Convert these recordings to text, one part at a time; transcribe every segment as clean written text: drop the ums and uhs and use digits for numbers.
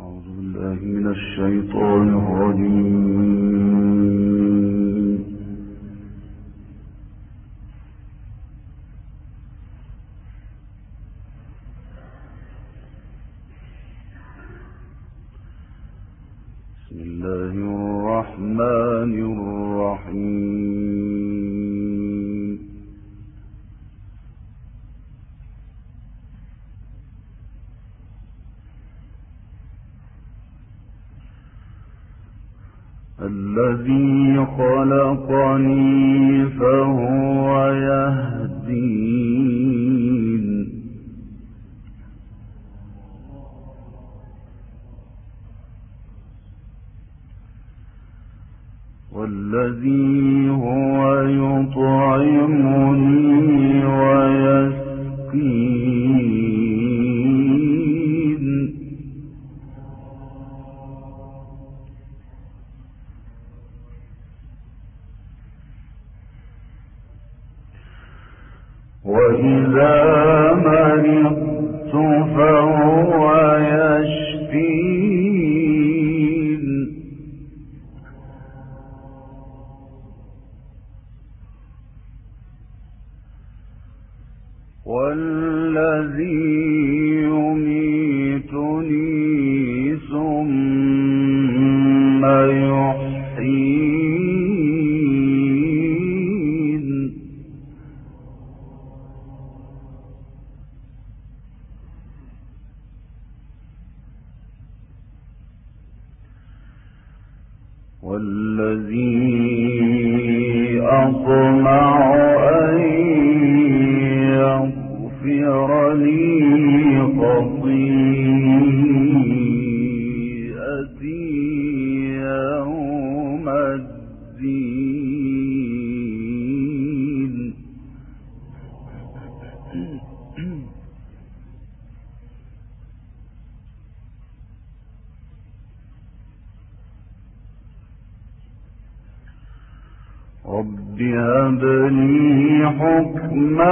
الشيطان الرجيم. بسم الله الرحمن الرحيم. الذي خلقني فهو يهدين، والذي هو يطعمني ويسقين، وإذا مرضت فهو يشفين، والذي يميتني ثم يحيين، والذي أطمع أن يغفر لي خطيئتي يوم الدين. رب هب لي حكما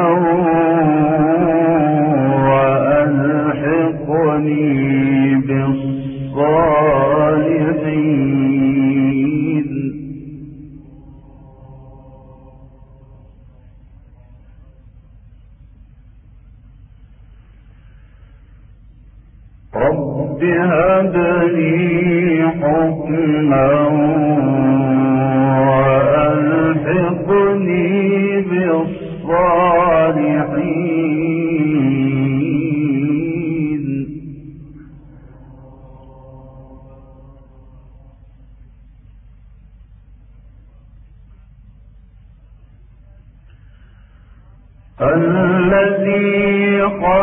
وألحقني بالصالحين. رب هب لي حكما وألحقني بالصالحين. الذي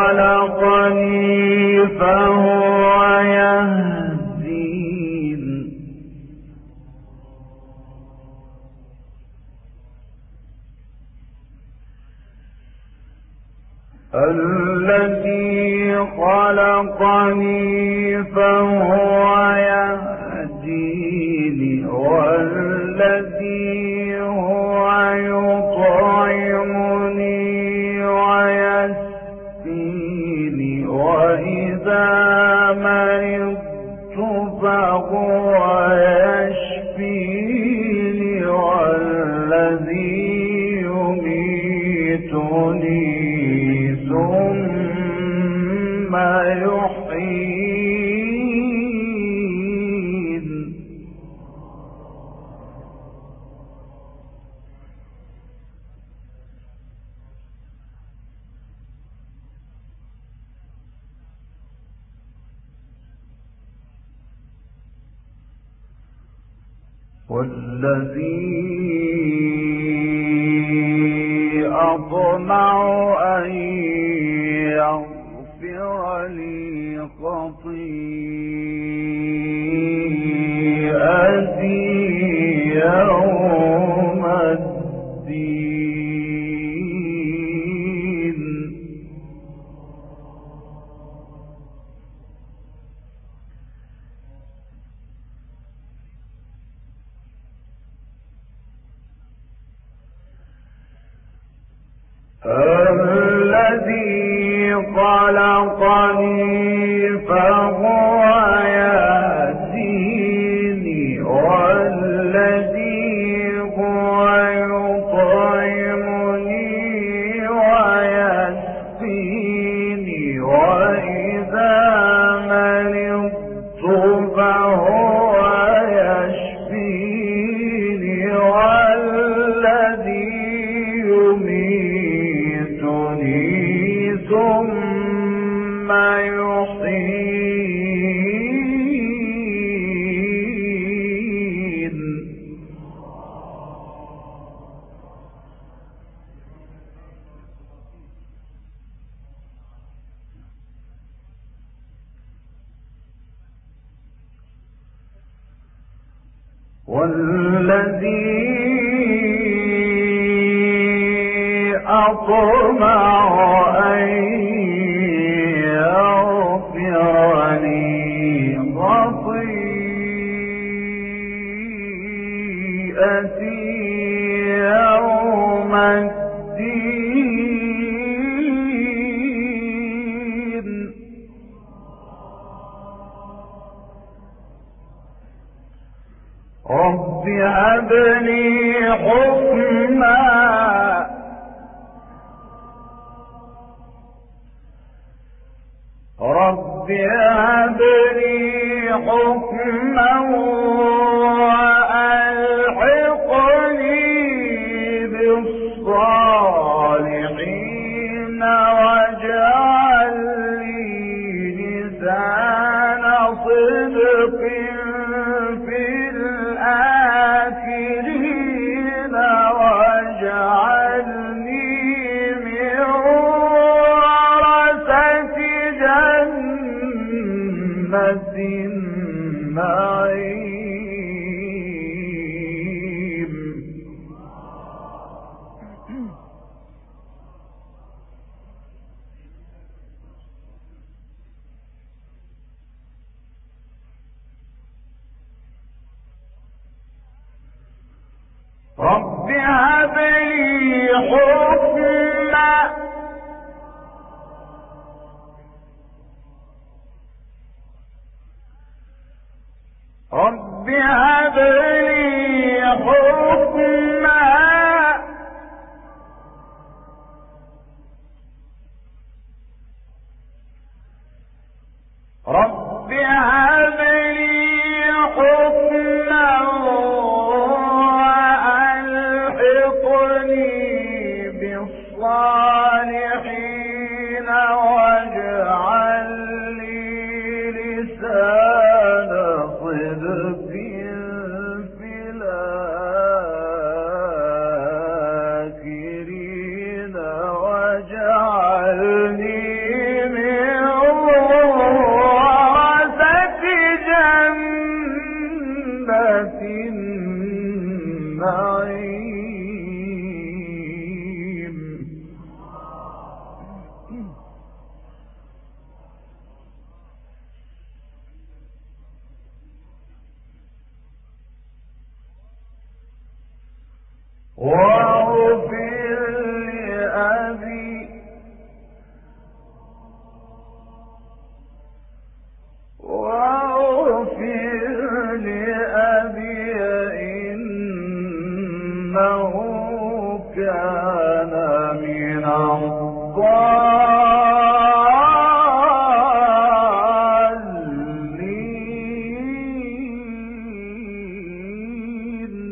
خلقني فهو يهدين، الذي خلقني فهو يهدين، والذي هو يطعمني ويسقين، وإذا مرضت فهو يشفين، والذي يميتني ثم يحيين. والذي أطمع أن يغفر لي خطيئتي يوم الدين. الذي خلقني فهو يهدين، والذي أطمع أن يغفر لي خطيئتي يوم الدين. رب هب لي حكما رب هب لي حكما وألحقني بالصالحين واجعل لي لسان صدق في الآخرين واجعلني من ورثة جنة النعيم. رب هب لي حكما رب هب لي حكما رب هب لي حكما وألحقني بالصالحين واجعل لي لسان صدق في الآخرين واجعلني من ورثة جنة النعيم. واغفر لأبي إنه كان من الضالين.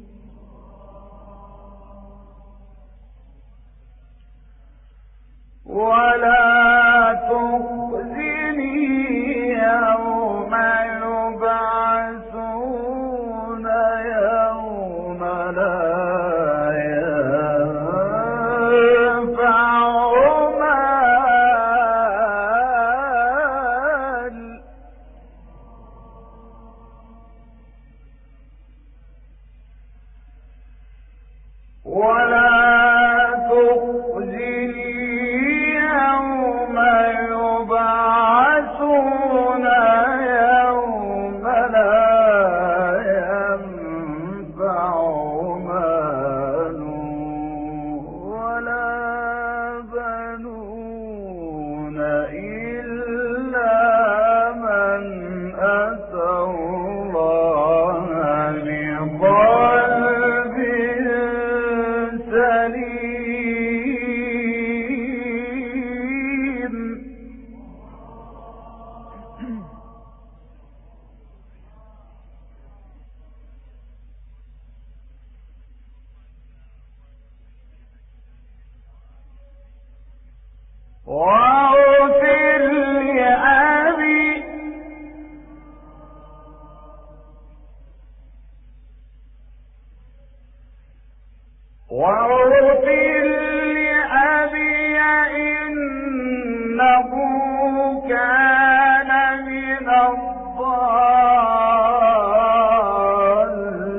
ولا تخزني يوم يبعثون يوم لا ينفع مال ولا تخزني يوم يبعثون يوم لا ينفع مال ولا بنون إلا من أتى الله بقلب سليم. واغفر لأبي إنه كان من الضالين.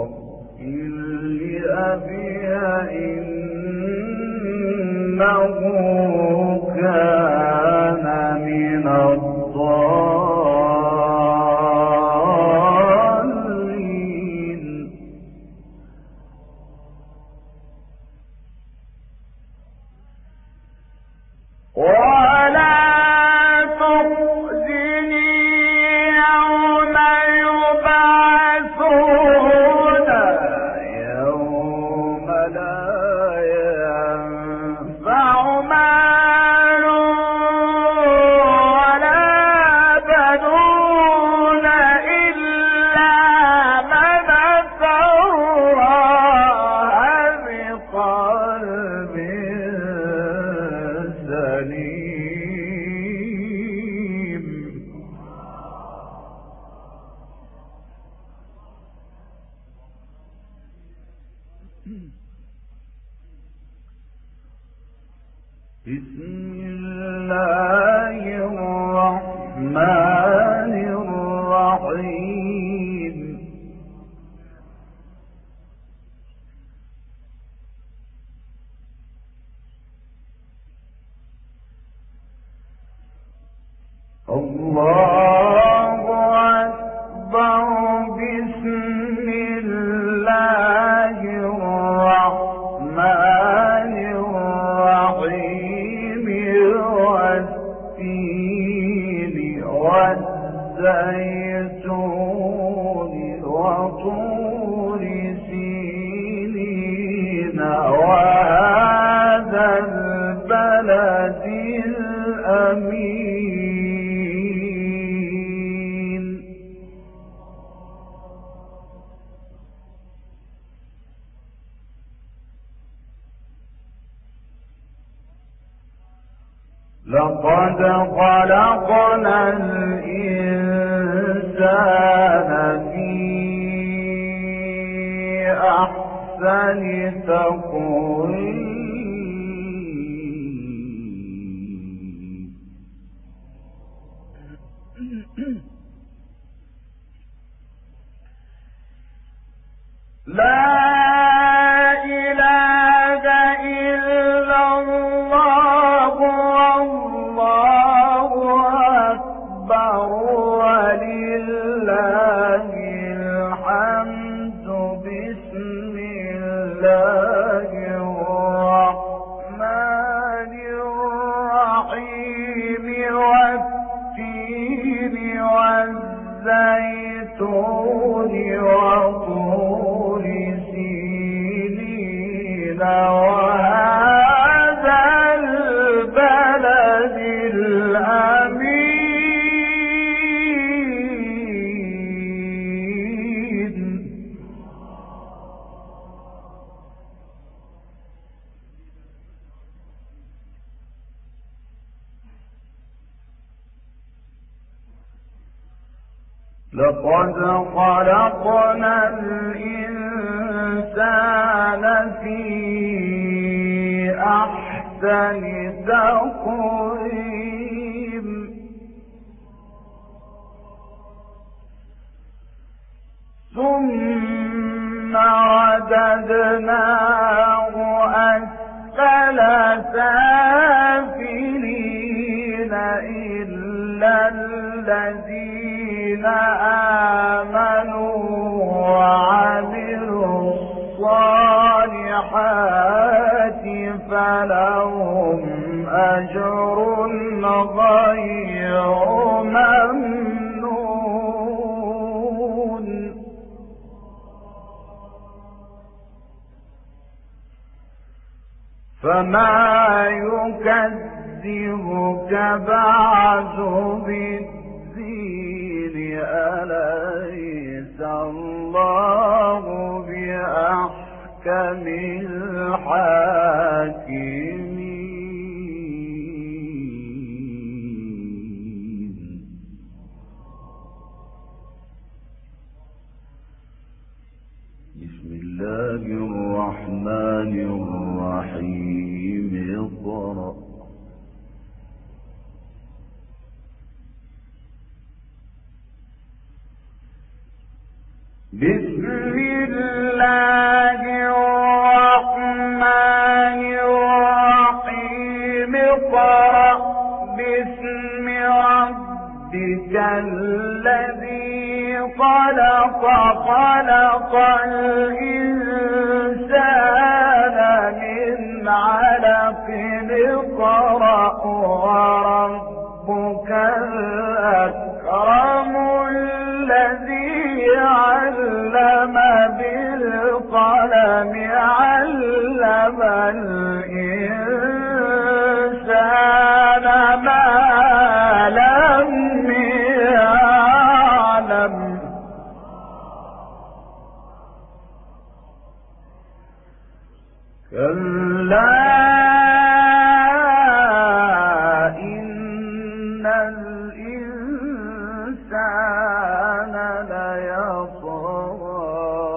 إنه كان من الضالين ولا تخزني يوم يبعثون يوم لا ينفع مال ولا بنون إلا من أتى الله بقلب سليم بسم الله الرحمن الرحيم الله أكبر بسم الله الرحمن الرحيم والتين والزيتون وطور سينين وهذا البلد الأمين لقد خلقنا الإنسان في أحسن تقويم لا إله إلا الله والله أكبر ولله الحمد بسم الله الرحمن الرحيم والتين والزيتون وطور سينين وهذا البلد الأمين لقد خلقنا الإنسان في أحسن تقويم ثم رددناه أسفل سافلين إلا الذين آمنوا وعملوا الصالحات فلهم أجر غير ممنون فما يكذبك بعد بالدين أليس الله بأحكم الحاكمين بسم الله الرحمن الرحيم اقرأ بسم الله الرحمن الرحيم اقرأ باسم ربك الذي خلق خلق الإنسان من علق اقرأ وربك الأكرم الذي علم بالقلم علم الإنسان ما لم يعلم كلا إن الإنسان ليطغى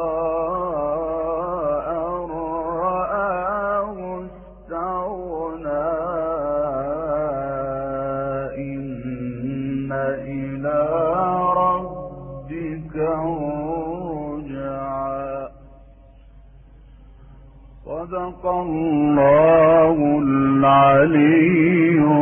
أن رآه استغنى إن إلى ربك رجعا صدق الله العلي